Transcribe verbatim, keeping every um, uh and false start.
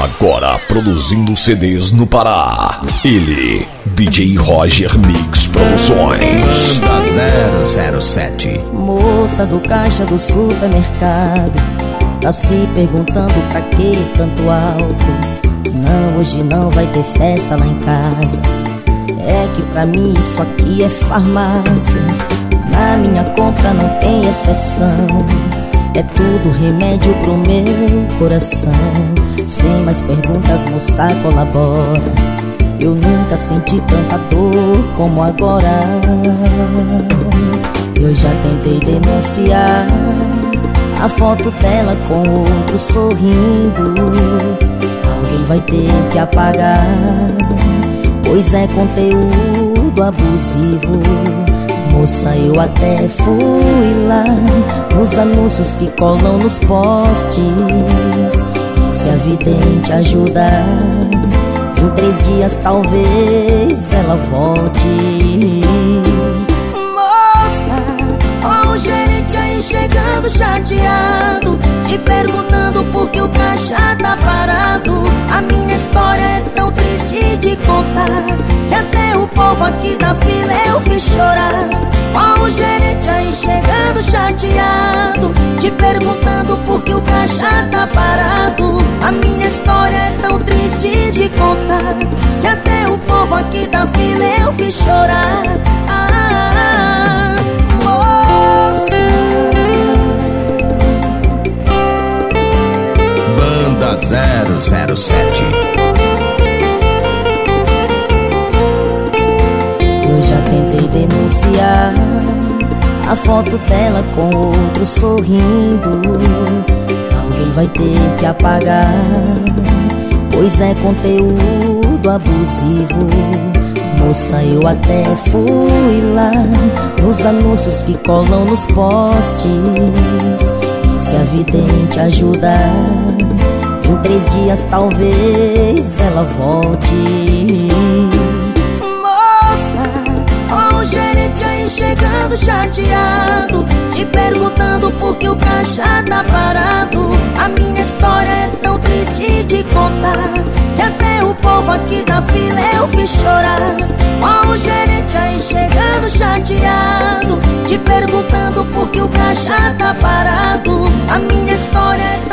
Agora produzindo C Ds no Pará. Ele, D J Roger Mix Produções. Banda zero zero sete. Moça do caixa do supermercado, tá se perguntando pra que tanto álcool? Não, hoje não vai ter festa lá em casa. É que pra mim isso aqui é farmácia. Na minha compra não tem exceção. É tudo remédio pro meu coração. Sem mais perguntas, moça, colabora. Eu nunca senti tanta dor como agora. Eu já tentei denunciar a foto dela com outro sorrindo. Alguém vai ter que apagar, pois é conteúdo abusivo. Moça, eu até fui lá nos anúncios que colam nos postes. E se a vidente ajudar, em três dias talvez ela volte. Moça, ó o gerente aí chegando chateado, te perguntando por que o caixa tá parado. A minha história é tão triste de contar, que até o povo aqui da fila eu fiz chorar. Ó o gerente aí chegando chateado, te perguntando por que o caixa tá parado. A minha história é tão triste de contar, que até o povo aqui da fila eu fiz chorar. Ah, moça. Banda zero zero sete. Eu já tentei denunciar a foto dela com outro sorrindo. Alguém vai ter que apagar, pois é conteúdo abusivo. Moça, eu até fui lá nos anúncios que colam nos postes. E se a vidente ajudar, em três dias talvez ela volte. O gerente aí chegando chateado, te perguntando por que o caixa tá parado. A minha história é tão triste de contar, que até o povo aqui da fila eu fiz chorar. Ó o gerente aí chegando chateado, te perguntando por que o caixa tá parado. A minha história é